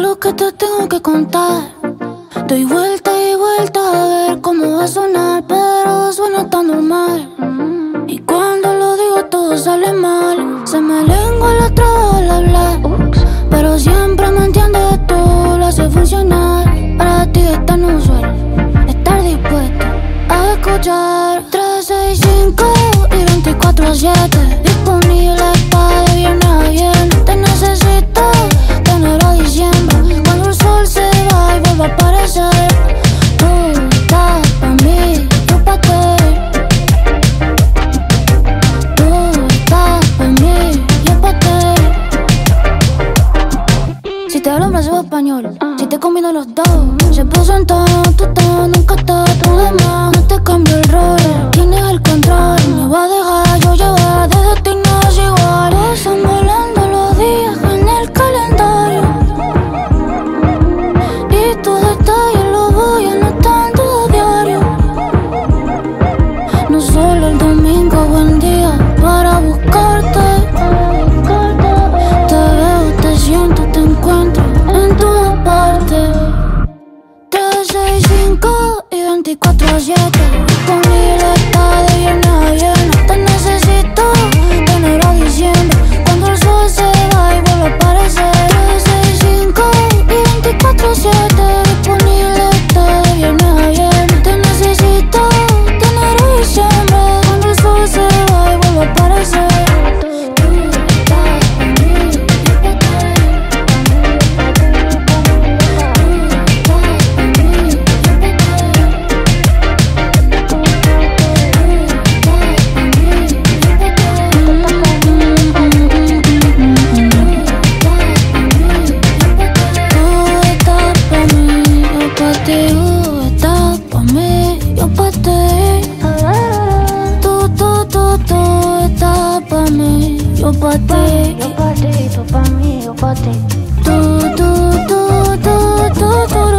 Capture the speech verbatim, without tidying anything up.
lo que te tengo que contar. Doy vuelta y vuelta a ver cómo va a sonar, pero suena tan normal. Y cuando lo digo todo sale mal. Se me lengua la traba al hablar, pero siempre me entiendes tú, lo hace funcionar. Para ti es tan usual estar dispuesto a escuchar. Tres, seis, cinco y veinticuatro siete, disponible pa' de viernes a viernes. Te necesito de enero a diciembre, cuando el sol se va y vuelve a aparecer. Tú estás pa' mí, yo pa' ti. Tú estás pa' mí, yo pa' ti. Si te hablo en brazo español, si te combino los dos, se puso en tono, tú estás, nunca estás, tú de más. No te cambio el rol, tienes el control. Me va a dejar yo llevar de destinos igual. Pasan volando los días en el calendario, y tus detalles los voy anotando a diario. No solo el domingo, buen día para buscarte. Te veo, te siento, te encuentro en todas partes. Tres, seis, cinco y veinticuatro siete, disponible está de viernes a viernes. Te necesito de enero a diciembre, cuando el sol se va y vuelve a aparecer. Tres, seis, cinco y veinticuatro siete, disponible está de viernes a viernes. Te necesito de enero a diciembre, cuando el sol se va y vuelve a aparecer. Yo pa' ti, yo pa' ti, tú pa' mí, yo pa' ti. Tú, tú, tú, tú, tú, tú.